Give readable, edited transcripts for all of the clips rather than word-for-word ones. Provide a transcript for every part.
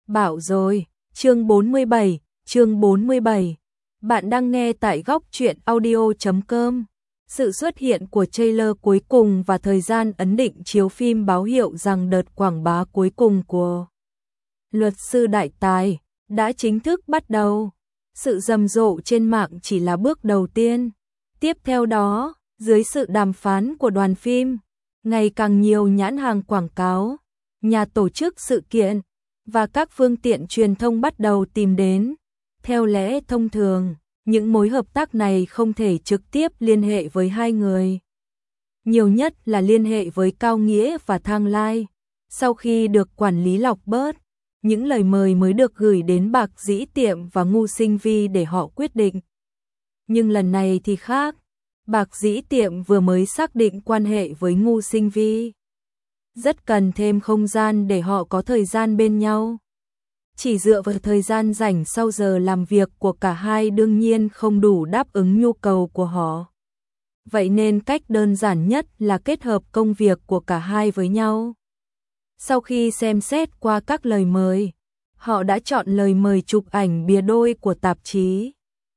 Bảo rồi, chương 47. Bạn đang nghe tại góc truyện audio.com. Sự xuất hiện của trailer cuối cùng và thời gian ấn định chiếu phim báo hiệu rằng đợt quảng bá cuối cùng của Luật sư Đại Tài đã chính thức bắt đầu. Sự rầm rộ trên mạng chỉ là bước đầu tiên. Tiếp theo đó, dưới sự đàm phán của đoàn phim, ngày càng nhiều nhãn hàng quảng cáo, nhà tổ chức sự kiện và các phương tiện truyền thông bắt đầu tìm đến. Theo lẽ thông thường, những mối hợp tác này không thể trực tiếp liên hệ với hai người. Nhiều nhất là liên hệ với Cao Nghĩa và Thang Lai. Sau khi được quản lý lọc bớt, những lời mời mới được gửi đến Bạc Dĩ Tiệm và Ngu Sinh Vi để họ quyết định. Nhưng lần này thì khác. Bạc Dĩ Tiệm vừa mới xác định quan hệ với Ngu Sinh Vi. Rất cần thêm không gian để họ có thời gian bên nhau. Chỉ dựa vào thời gian rảnh sau giờ làm việc của cả hai đương nhiên không đủ đáp ứng nhu cầu của họ. Vậy nên cách đơn giản nhất là kết hợp công việc của cả hai với nhau. Sau khi xem xét qua các lời mời, họ đã chọn lời mời chụp ảnh bìa đôi của tạp chí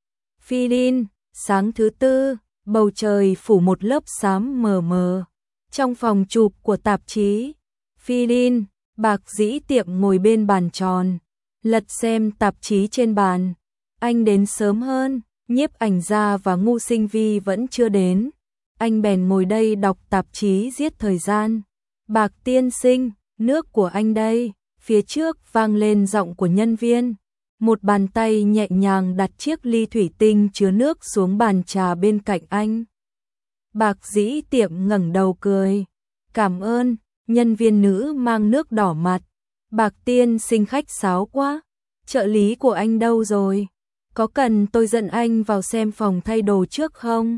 Philin. Sáng thứ Tư, bầu trời phủ một lớp xám mờ mờ. Trong phòng chụp của tạp chí Philin, Bạc Dĩ Tiệm ngồi bên bàn tròn, lật xem tạp chí trên bàn. Anh đến sớm hơn, nhiếp ảnh gia và Ngu Sinh Vi vẫn chưa đến. Anh bèn ngồi đây đọc tạp chí giết thời gian. Bạc tiên sinh, nước của anh đây. Phía trước vang lên giọng của nhân viên. Một bàn tay nhẹ nhàng đặt chiếc ly thủy tinh chứa nước xuống bàn trà bên cạnh anh. Bạc Dĩ Tiệm ngẩng đầu cười. Cảm ơn. Nhân viên nữ mang nước đỏ mặt. Bạc tiên sinh khách sáo quá. Trợ lý của anh đâu rồi? Có cần tôi dẫn anh vào xem phòng thay đồ trước không?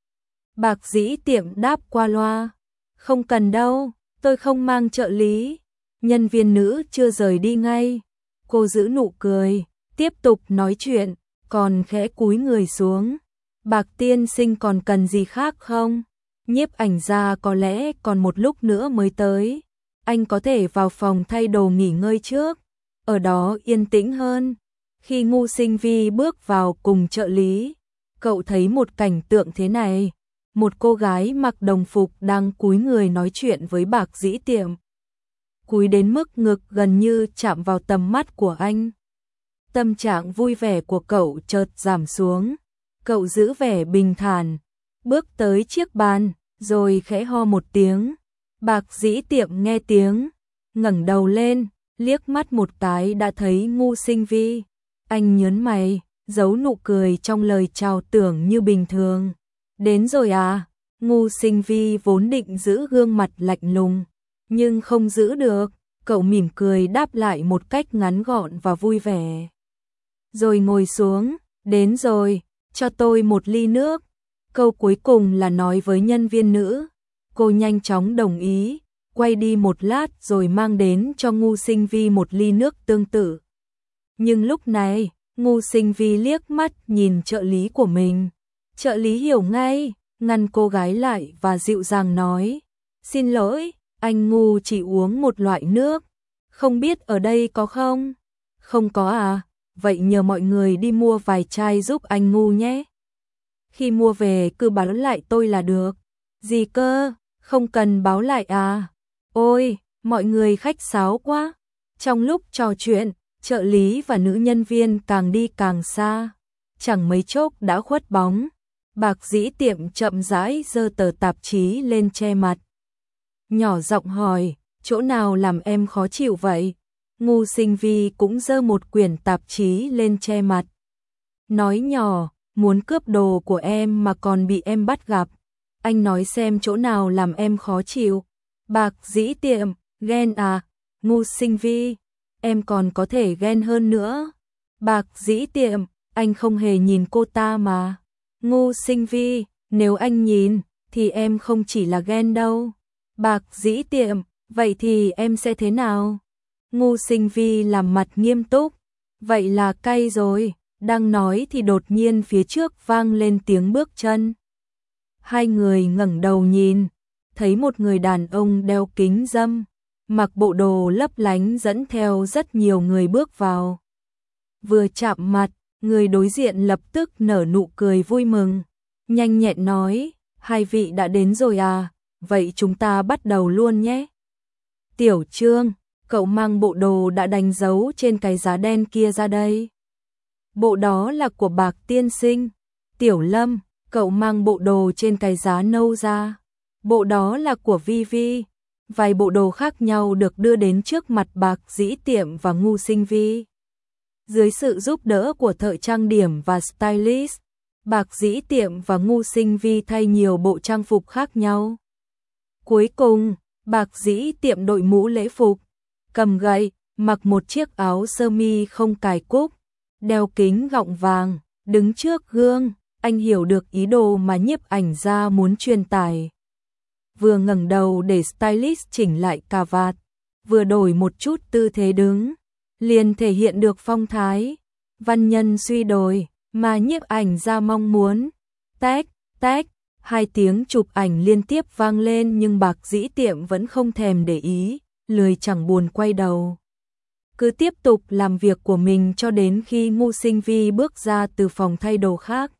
Bạc Dĩ Tiệm đáp qua loa. Không cần đâu, tôi không mang trợ lý. Nhân viên nữ chưa rời đi ngay. Cô giữ nụ cười, tiếp tục nói chuyện, còn khẽ cúi người xuống. Bạc tiên sinh còn cần gì khác không? Nhiếp ảnh gia có lẽ còn một lúc nữa mới tới. Anh có thể vào phòng thay đồ nghỉ ngơi trước. Ở đó yên tĩnh hơn. Khi Ngu Sinh Vi bước vào cùng trợ lý, cậu thấy một cảnh tượng thế này. Một cô gái mặc đồng phục đang cúi người nói chuyện với Bạc Dĩ Tiệm. Cúi đến mức ngực gần như chạm vào tầm mắt của anh. Tâm trạng vui vẻ của cậu chợt giảm xuống. Cậu giữ vẻ bình thản, bước tới chiếc bàn, rồi khẽ ho một tiếng. Bạc Dĩ Tiệm nghe tiếng, ngẩng đầu lên, liếc mắt một cái đã thấy Ngu Sinh Vi. Anh nhớn mày, giấu nụ cười trong lời chào tưởng như bình thường. Đến rồi à? Ngu Sinh Vi vốn định giữ gương mặt lạnh lùng, nhưng không giữ được. Cậu mỉm cười đáp lại một cách ngắn gọn và vui vẻ. Rồi ngồi xuống, đến rồi, cho tôi một ly nước. Câu cuối cùng là nói với nhân viên nữ. Cô nhanh chóng đồng ý, quay đi một lát rồi mang đến cho Ngu Sinh Vi một ly nước tương tự. Nhưng lúc này, Ngu Sinh Vi liếc mắt nhìn trợ lý của mình. Trợ lý hiểu ngay, ngăn cô gái lại và dịu dàng nói. Xin lỗi, anh Ngu chỉ uống một loại nước. Không biết ở đây có không? Không có à? Vậy nhờ mọi người đi mua vài chai giúp anh Ngu nhé. Khi mua về cứ báo lại tôi là được. Gì cơ? Không cần báo lại à? Ôi, mọi người khách sáo quá. Trong lúc trò chuyện, trợ lý và nữ nhân viên càng đi càng xa. Chẳng mấy chốc đã khuất bóng. Bạc Dĩ Tiệm chậm rãi giơ tờ tạp chí lên che mặt. Nhỏ giọng hỏi, chỗ nào làm em khó chịu vậy? Ngu Sinh Vi cũng giơ một quyển tạp chí lên che mặt. Nói nhỏ, muốn cướp đồ của em mà còn bị em bắt gặp. Anh nói xem chỗ nào làm em khó chịu. Bạc Dĩ Tiệm, ghen à? Ngu Sinh Vi, em còn có thể ghen hơn nữa. Bạc Dĩ Tiệm, anh không hề nhìn cô ta mà. Ngu Sinh Vi, nếu anh nhìn, thì em không chỉ là ghen đâu. Bạc Dĩ Tiệm, vậy thì em sẽ thế nào? Ngu Sinh Vi làm mặt nghiêm túc. Vậy là cay rồi. Đang nói thì đột nhiên phía trước vang lên tiếng bước chân. Hai người ngẩng đầu nhìn, thấy một người đàn ông đeo kính râm, mặc bộ đồ lấp lánh dẫn theo rất nhiều người bước vào. Vừa chạm mặt, người đối diện lập tức nở nụ cười vui mừng, nhanh nhẹn nói, hai vị đã đến rồi à, vậy chúng ta bắt đầu luôn nhé. Tiểu Trương, cậu mang bộ đồ đã đánh dấu trên cái giá đen kia ra đây. Bộ đó là của Bạc tiên sinh. Tiểu Lâm, cậu mang bộ đồ trên cái giá nâu ra. Bộ đó là của Vi Vi. Vài bộ đồ khác nhau được đưa đến trước mặt Bạc Dĩ Tiệm và Ngu Sinh Vi. Dưới sự giúp đỡ của thợ trang điểm và stylist, Bạc Dĩ Tiệm và Ngu Sinh Vi thay nhiều bộ trang phục khác nhau. Cuối cùng, Bạc Dĩ Tiệm đội mũ lễ phục, cầm gậy, mặc một chiếc áo sơ mi không cài cúc, đeo kính gọng vàng, đứng trước gương, anh hiểu được ý đồ mà nhiếp ảnh gia muốn truyền tải. Vừa ngẩng đầu để stylist chỉnh lại cà vạt, vừa đổi một chút tư thế đứng, liền thể hiện được phong thái, văn nhân suy đồi mà nhiếp ảnh gia mong muốn. Tách, tách, hai tiếng chụp ảnh liên tiếp vang lên nhưng Bạc Dĩ Tiệm vẫn không thèm để ý, lười chẳng buồn quay đầu. Cứ tiếp tục làm việc của mình cho đến khi Ngu Sinh Vi bước ra từ phòng thay đồ khác.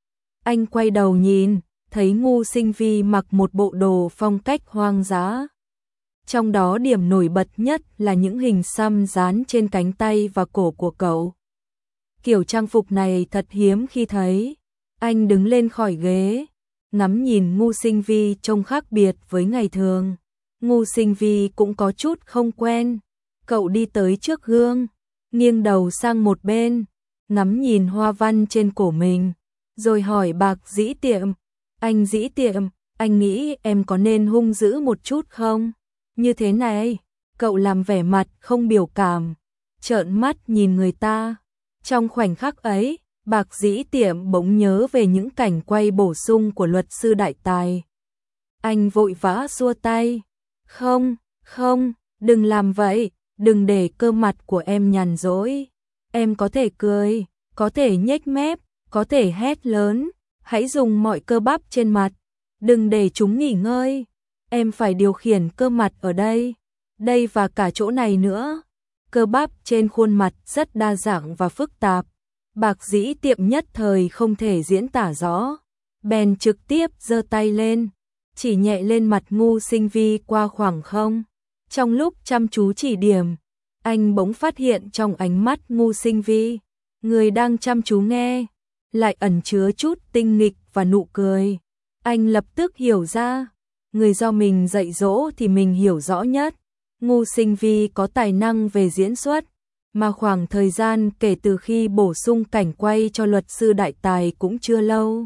Anh quay đầu nhìn, thấy Ngu Sinh Vi mặc một bộ đồ phong cách hoang dã. Trong đó điểm nổi bật nhất là những hình xăm dán trên cánh tay và cổ của cậu. Kiểu trang phục này thật hiếm khi thấy. Anh đứng lên khỏi ghế, ngắm nhìn Ngu Sinh Vi trông khác biệt với ngày thường. Ngu Sinh Vi cũng có chút không quen. Cậu đi tới trước gương, nghiêng đầu sang một bên, ngắm nhìn hoa văn trên cổ mình, rồi hỏi Bạc Dĩ Tiệm, anh Dĩ Tiệm, anh nghĩ em có nên hung dữ một chút không? Như thế này, cậu làm vẻ mặt không biểu cảm, trợn mắt nhìn người ta. Trong khoảnh khắc ấy, Bạc Dĩ Tiệm bỗng nhớ về những cảnh quay bổ sung của luật sư đại tài. Anh vội vã xua tay, không, không, đừng làm vậy. Đừng để cơ mặt của em nhàn rỗi. Em có thể cười, có thể nhếch mép, có thể hét lớn. Hãy dùng mọi cơ bắp trên mặt. Đừng để chúng nghỉ ngơi. Em phải điều khiển cơ mặt ở đây. Đây và cả chỗ này nữa. Cơ bắp trên khuôn mặt rất đa dạng và phức tạp. Bạc Dĩ Tiệm nhất thời không thể diễn tả rõ. Bèn trực tiếp giơ tay lên, chỉ nhẹ lên mặt Ngu Sinh Vi qua khoảng không. Trong lúc chăm chú chỉ điểm, anh bỗng phát hiện trong ánh mắt Ngu Sinh Vi, người đang chăm chú nghe, lại ẩn chứa chút tinh nghịch và nụ cười. Anh lập tức hiểu ra, người do mình dạy dỗ thì mình hiểu rõ nhất. Ngu Sinh Vi có tài năng về diễn xuất, mà khoảng thời gian kể từ khi bổ sung cảnh quay cho luật sư đại tài cũng chưa lâu.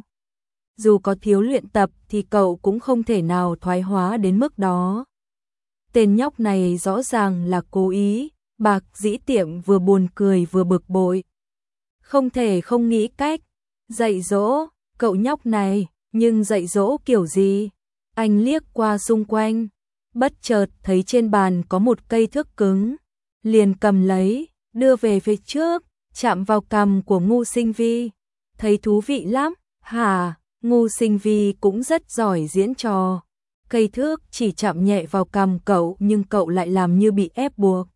Dù có thiếu luyện tập thì cậu cũng không thể nào thoái hóa đến mức đó. Tên nhóc này rõ ràng là cố ý. Bạc Dĩ Tiệm vừa buồn cười vừa bực bội. Không thể không nghĩ cách dạy dỗ cậu nhóc này, nhưng dạy dỗ kiểu gì? Anh liếc qua xung quanh, bất chợt thấy trên bàn có một cây thước cứng, liền cầm lấy, đưa về phía trước, chạm vào cằm của Ngu Sinh Vi. Thấy thú vị lắm, hả? Ngu Sinh Vi cũng rất giỏi diễn trò. Cây thước chỉ chạm nhẹ vào cằm cậu nhưng cậu lại làm như bị ép buộc.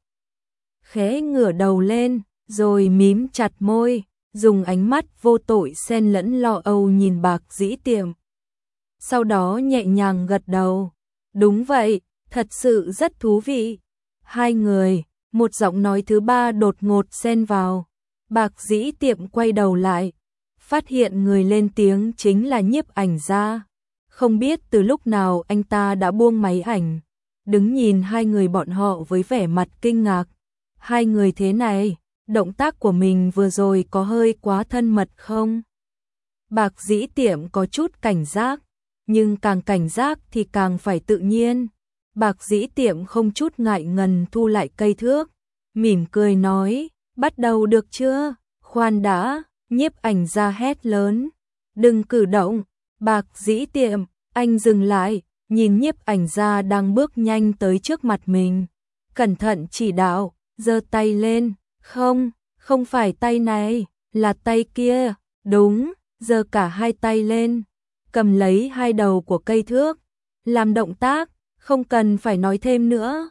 Khẽ ngửa đầu lên, rồi mím chặt môi, dùng ánh mắt vô tội xen lẫn lo âu nhìn Bạc Dĩ Tiệm. Sau đó nhẹ nhàng gật đầu. Đúng vậy, thật sự rất thú vị. Hai người, một giọng nói thứ ba đột ngột xen vào. Bạc Dĩ Tiệm quay đầu lại, phát hiện người lên tiếng chính là nhiếp ảnh gia. Không biết từ lúc nào anh ta đã buông máy ảnh, đứng nhìn hai người bọn họ với vẻ mặt kinh ngạc. Hai người thế này, động tác của mình vừa rồi có hơi quá thân mật không? Bạc Dĩ Tiệm có chút cảnh giác, nhưng càng cảnh giác thì càng phải tự nhiên. Bạc Dĩ Tiệm không chút ngại ngần thu lại cây thước, mỉm cười nói, bắt đầu được chưa? Khoan đã, nhiếp ảnh gia hét lớn, đừng cử động. Bạc Dĩ Tiệm, anh dừng lại, nhìn nhiếp ảnh gia đang bước nhanh tới trước mặt mình. Cẩn thận chỉ đạo, giơ tay lên, không, không phải tay này, là tay kia, đúng, giơ cả hai tay lên, cầm lấy hai đầu của cây thước, làm động tác, không cần phải nói thêm nữa.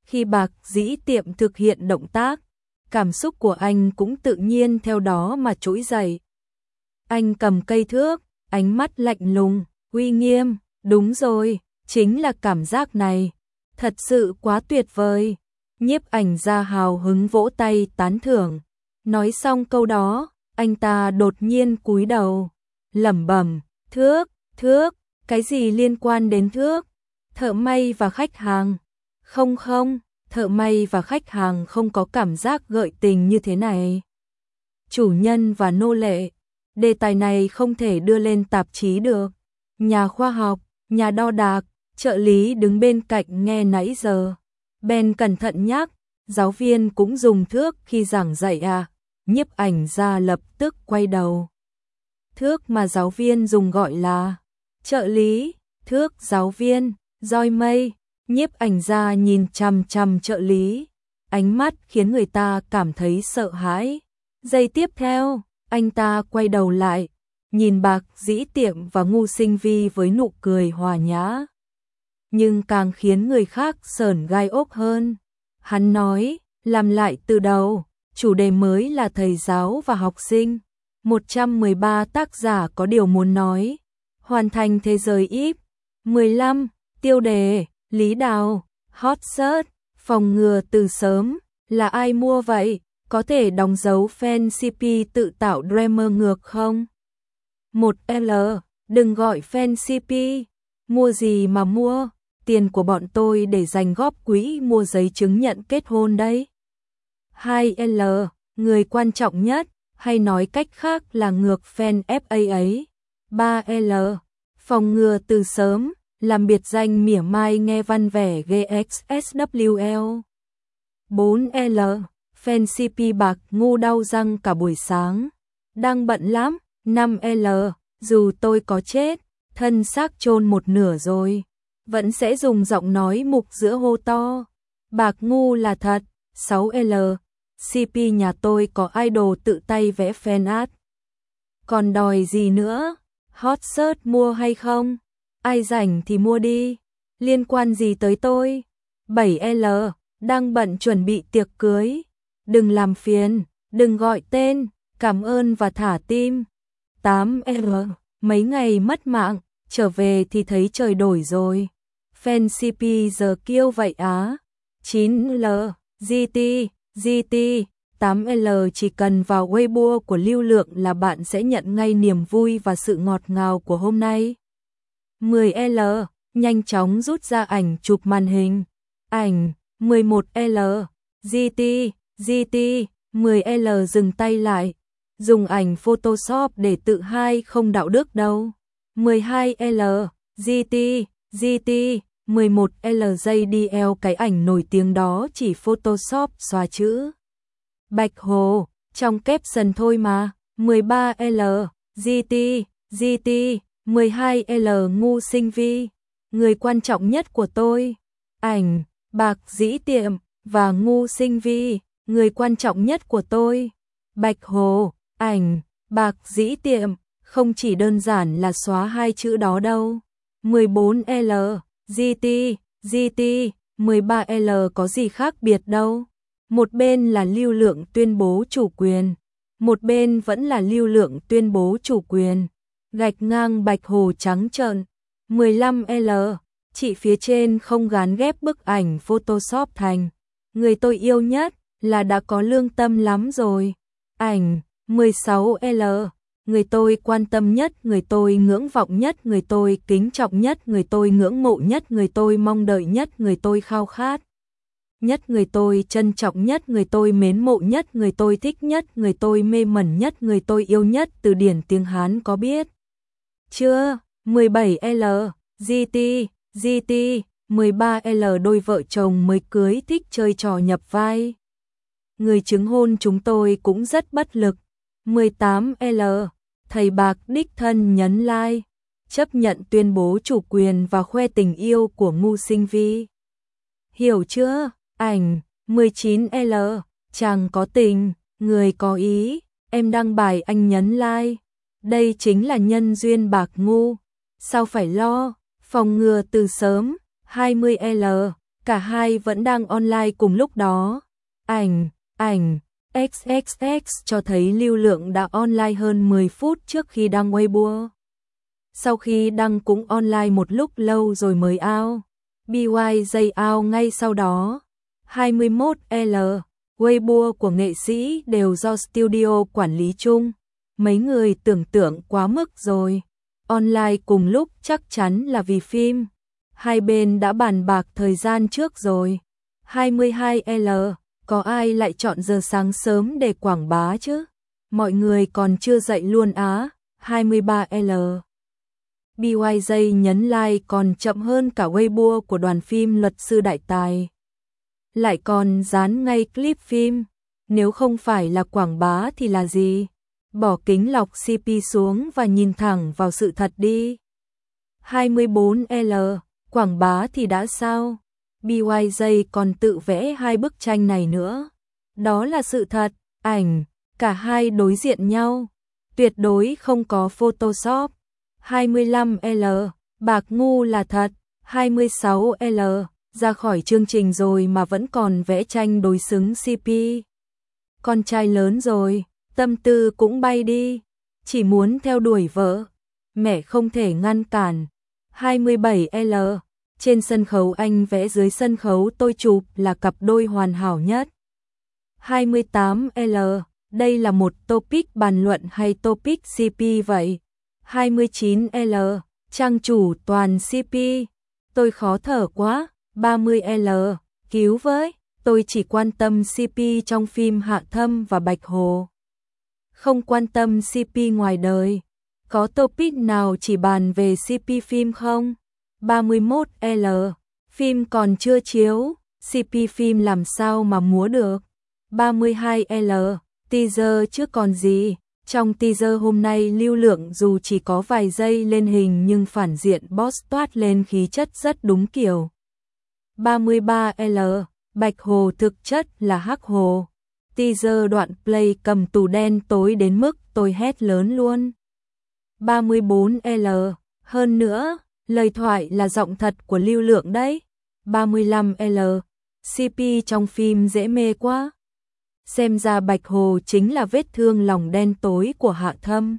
Khi Bạc Dĩ Tiệm thực hiện động tác, cảm xúc của anh cũng tự nhiên theo đó mà trỗi dậy. Anh cầm cây thước, ánh mắt lạnh lùng, uy nghiêm, đúng rồi, chính là cảm giác này. Thật sự quá tuyệt vời. Nhiếp ảnh gia hào hứng vỗ tay tán thưởng. Nói xong câu đó, anh ta đột nhiên cúi đầu, lẩm bẩm, thước, cái gì liên quan đến thước? Thợ may và khách hàng. Không, thợ may và khách hàng không có cảm giác gợi tình như thế này. Chủ nhân và nô lệ, đề tài này không thể đưa lên tạp chí được. Nhà khoa học, nhà đo đạc, trợ lý đứng bên cạnh nghe nãy giờ. Ben cẩn thận nhắc, giáo viên cũng dùng thước khi giảng dạy à? Nhiếp ảnh gia lập tức quay đầu. Thước mà giáo viên dùng gọi là trợ lý, thước giáo viên, roi mây. Nhiếp ảnh gia nhìn chằm chằm trợ lý, ánh mắt khiến người ta cảm thấy sợ hãi. Giây tiếp theo, anh ta quay đầu lại, nhìn Bạc Dĩ Tiệm và Ngô Sinh Vi với nụ cười hòa nhã. Nhưng càng khiến người khác sởn gai ốc hơn. Hắn nói, làm lại từ đầu, chủ đề mới là thầy giáo và học sinh. 113 tác giả có điều muốn nói. Hoàn thành thế giới íp. 15. Tiêu đề, Lý Đào, hot search, phòng ngừa từ sớm, là ai mua vậy? Có thể đóng dấu fan CP tự tạo Dreamer ngược không? 1L, đừng gọi fan CP. Mua gì mà mua? Tiền của bọn tôi để dành góp quỹ mua giấy chứng nhận kết hôn đấy. 2L, người quan trọng nhất, hay nói cách khác là ngược fan FA ấy. 3L, phòng ngừa từ sớm, làm biệt danh mỉa mai nghe văn vẻ GXSWL. 4L, fan CP Bạc ngu đau răng cả buổi sáng. Đang bận lắm. 5L, dù tôi có chết, thân xác chôn một nửa rồi, vẫn sẽ dùng giọng nói mục giữa hô to. Bạc ngu là thật. 6L, CP nhà tôi có idol tự tay vẽ fan art. Còn đòi gì nữa? Hot search mua hay không? Ai rảnh thì mua đi. Liên quan gì tới tôi? 7L, đang bận chuẩn bị tiệc cưới. Đừng làm phiền, đừng gọi tên, cảm ơn và thả tim. 8L, mấy ngày mất mạng, trở về thì thấy trời đổi rồi. Fan CP giờ kiêu vậy á. 9L, GT. 8L chỉ cần vào Weibo của Lưu Lượng là bạn sẽ nhận ngay niềm vui và sự ngọt ngào của hôm nay. 10L, nhanh chóng rút ra ảnh chụp màn hình. Ảnh. 11L, GT. 10L dừng tay lại. Dùng ảnh Photoshop để tự hai không đạo đức đâu. 12L, GT. 11L JDL cái ảnh nổi tiếng đó chỉ Photoshop xóa chữ Bạch Hồ trong caption thôi mà. 13L, GT. 12L Ngô Sinh Vi, người quan trọng nhất của tôi. Ảnh, Bạc Dĩ Tiệm và Ngô Sinh Vi, người quan trọng nhất của tôi. Bạch Hồ, ảnh, Bạc Dĩ Tiệm, không chỉ đơn giản là xóa hai chữ đó đâu. 14L, GT. 13L có gì khác biệt đâu. Một bên là Lưu Lượng tuyên bố chủ quyền, một bên vẫn là Lưu Lượng tuyên bố chủ quyền. Gạch ngang Bạch Hồ trắng trợn. 15L, chị phía trên không gán ghép bức ảnh Photoshop thành người tôi yêu nhất là đã có lương tâm lắm rồi. Ảnh. 16L, người tôi quan tâm nhất, người tôi ngưỡng vọng nhất, người tôi kính trọng nhất, người tôi ngưỡng mộ nhất, người tôi mong đợi nhất, người tôi khao khát nhất, người tôi trân trọng nhất, người tôi mến mộ nhất, người tôi thích nhất, người tôi mê mẩn nhất, người tôi yêu nhất. Từ điển tiếng Hán có biết chưa? 17L, GT. 13L đôi vợ chồng mới cưới thích chơi trò nhập vai. Người chứng hôn chúng tôi cũng rất bất lực. 18L, thầy Bạc đích thân nhấn like, chấp nhận tuyên bố chủ quyền và khoe tình yêu của Ngô Sinh Vi. Hiểu chưa? Ảnh. 19L, chàng có tình, người có ý, em đăng bài anh nhấn like. Đây chính là nhân duyên Bạc Ngô. Sao phải lo? Phòng ngừa từ sớm. 20L, Cả hai vẫn đang online cùng lúc đó. Ảnh XXX cho thấy lưu lượng đã online hơn 10 phút trước khi đăng Weibo. Sau khi đăng cũng online một lúc lâu rồi mới out. BYJ out ngay sau đó. 21L, Weibo của nghệ sĩ đều do studio quản lý chung. Mấy người tưởng tượng quá mức rồi. Online cùng lúc chắc chắn là vì phim. Hai bên đã bàn bạc thời gian trước rồi. 22L, có ai lại chọn giờ sáng sớm để quảng bá chứ? Mọi người còn chưa dậy luôn á. 23L, BYJ nhấn like còn chậm hơn cả Weibo của đoàn phim Luật sư Đại Tài. Lại còn dán ngay clip phim. Nếu không phải là quảng bá thì là gì? Bỏ kính lọc CP xuống và nhìn thẳng vào sự thật đi. 24L, quảng bá thì đã sao? BYJ còn tự vẽ hai bức tranh này nữa. Đó là sự thật, ảnh, cả hai đối diện nhau. Tuyệt đối không có Photoshop. 25L, bạc ngu là thật. 26L, ra khỏi chương trình rồi mà vẫn còn vẽ tranh đối xứng CP. Con trai lớn rồi, tâm tư cũng bay đi. Chỉ muốn theo đuổi vợ. Mẹ không thể ngăn cản. 27L, trên sân khấu anh vẽ, dưới sân khấu tôi chụp là cặp đôi hoàn hảo nhất. 28L, đây là một topic bàn luận hay topic CP vậy? 29L, trang chủ toàn CP. Tôi khó thở quá. 30L, cứu với, tôi chỉ quan tâm CP trong phim Hạ Thâm và Bạch Hồ. Không quan tâm CP ngoài đời. Có topic nào chỉ bàn về CP phim không? 31L, phim còn chưa chiếu, CP phim làm sao mà múa được? 32L, teaser chứ còn gì. Trong teaser hôm nay lưu lượng dù chỉ có vài giây lên hình nhưng phản diện boss toát lên khí chất rất đúng kiểu. 33L, Bạch Hồ thực chất là Hắc Hồ. Teaser đoạn play cầm tù đen tối đến mức tôi hét lớn luôn. 34L, hơn nữa, lời thoại là giọng thật của lưu lượng đấy. 35L, CP trong phim dễ mê quá. Xem ra Bạch Hồ chính là vết thương lòng đen tối của Hạ Thâm.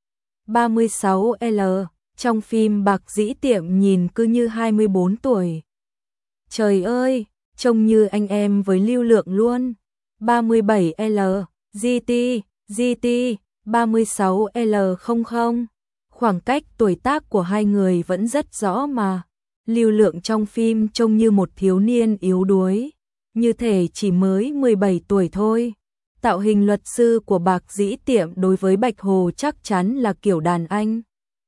36L, trong phim Bạc Dĩ Tiệm nhìn cứ như 24 tuổi. Trời ơi, trông như anh em với lưu lượng luôn. 37L, GT, 36L không. Khoảng cách tuổi tác của hai người vẫn rất rõ mà. Lưu lượng trong phim trông như một thiếu niên yếu đuối, như thể chỉ mới 17 tuổi thôi. Tạo hình luật sư của Bạc Dĩ Tiệm đối với Bạch Hồ chắc chắn là kiểu đàn anh.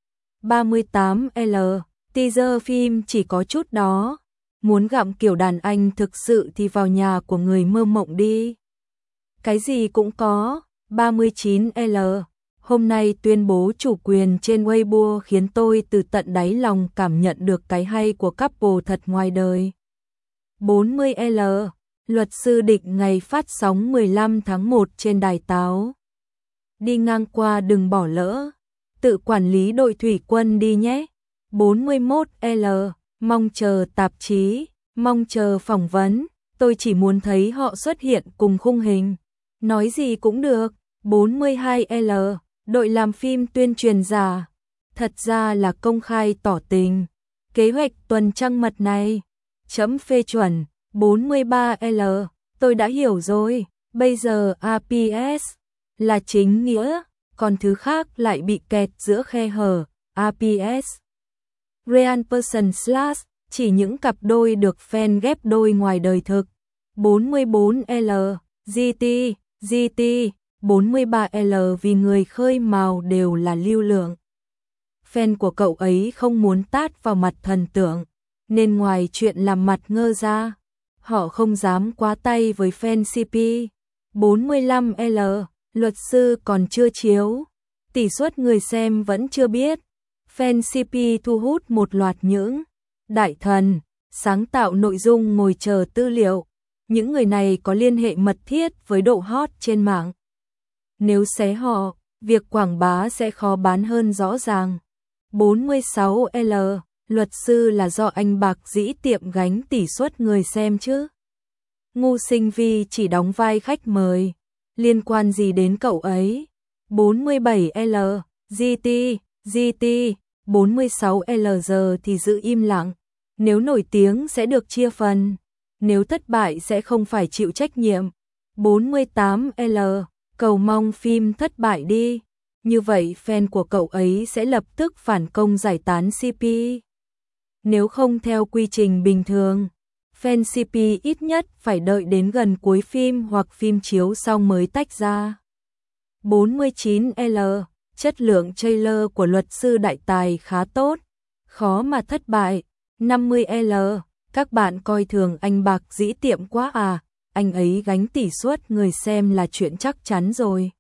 38L, teaser phim chỉ có chút đó. Muốn gặm kiểu đàn anh thực sự thì vào nhà của người mơ mộng đi. Cái gì cũng có. 39L, hôm nay tuyên bố chủ quyền trên Weibo khiến tôi từ tận đáy lòng cảm nhận được cái hay của couple thật ngoài đời. 40L, luật sư định ngày phát sóng 15 tháng 1 trên đài Táo. Đi ngang qua đừng bỏ lỡ, tự quản lý đội thủy quân đi nhé. 41L, mong chờ tạp chí, mong chờ phỏng vấn, tôi chỉ muốn thấy họ xuất hiện cùng khung hình. Nói gì cũng được. 42L, đội làm phim tuyên truyền giả. Thật ra là công khai tỏ tình. Kế hoạch tuần trăng mật này. Chấm phê chuẩn. 43L, tôi đã hiểu rồi. Bây giờ APS là chính nghĩa, còn thứ khác lại bị kẹt giữa khe hở. APS Real person slash, chỉ những cặp đôi được fan ghép đôi ngoài đời thực. 44L, GT, 43L, vì người khơi mào đều là lưu lượng. Fan của cậu ấy không muốn tát vào mặt thần tượng, nên ngoài chuyện làm mặt ngơ ra, họ không dám quá tay với fan CP. 45L, luật sư còn chưa chiếu, tỷ suất người xem vẫn chưa biết. Fan CP thu hút một loạt những đại thần, sáng tạo nội dung ngồi chờ tư liệu. Những người này có liên hệ mật thiết với độ hot trên mạng. Nếu xé họ, việc quảng bá sẽ khó bán hơn rõ ràng. 46L, Luật sư là do anh Bạc Dĩ Tiệm gánh tỷ suất người xem chứ. Ngu Sinh Vi chỉ đóng vai khách mời, liên quan gì đến cậu ấy? 47L, GT, 46L giờ thì giữ im lặng. Nếu nổi tiếng sẽ được chia phần, nếu thất bại sẽ không phải chịu trách nhiệm. 48L, cầu mong phim thất bại đi. Như vậy fan của cậu ấy sẽ lập tức phản công giải tán CP. Nếu không theo quy trình bình thường, fan CP ít nhất phải đợi đến gần cuối phim hoặc phim chiếu xong mới tách ra. 49L, chất lượng trailer của luật sư đại tài khá tốt, khó mà thất bại. 50L, các bạn coi thường anh Bạc Dĩ Tiệm quá à, anh ấy gánh tỷ suất người xem là chuyện chắc chắn rồi.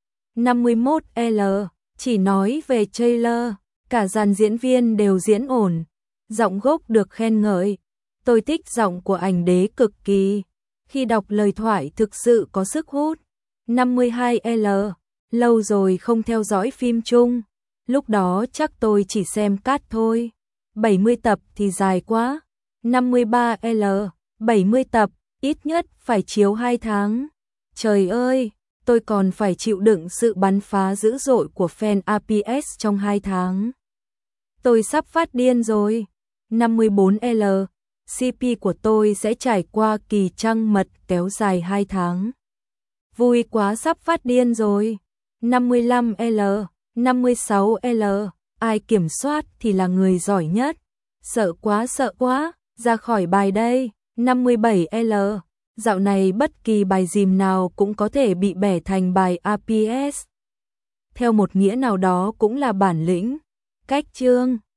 51L, chỉ nói về trailer, cả dàn diễn viên đều diễn ổn, giọng gốc được khen ngợi. Tôi thích giọng của ảnh đế cực kỳ, khi đọc lời thoại thực sự có sức hút. 52L, lâu rồi không theo dõi phim chung, lúc đó chắc tôi chỉ xem cắt thôi. 70 tập thì dài quá. 53L, 70 tập, ít nhất phải chiếu 2 tháng. Trời ơi, tôi còn phải chịu đựng sự bắn phá dữ dội của fan APS trong 2 tháng. Tôi sắp phát điên rồi. 54L, CP của tôi sẽ trải qua kỳ trăng mật kéo dài 2 tháng. Vui quá, sắp phát điên rồi. 55L, 56L, ai kiểm soát thì là người giỏi nhất. Sợ quá, ra khỏi bài đây. 57L, dạo này bất kỳ bài dìm nào cũng có thể bị bẻ thành bài APS. Theo một nghĩa nào đó cũng là bản lĩnh. Cách chương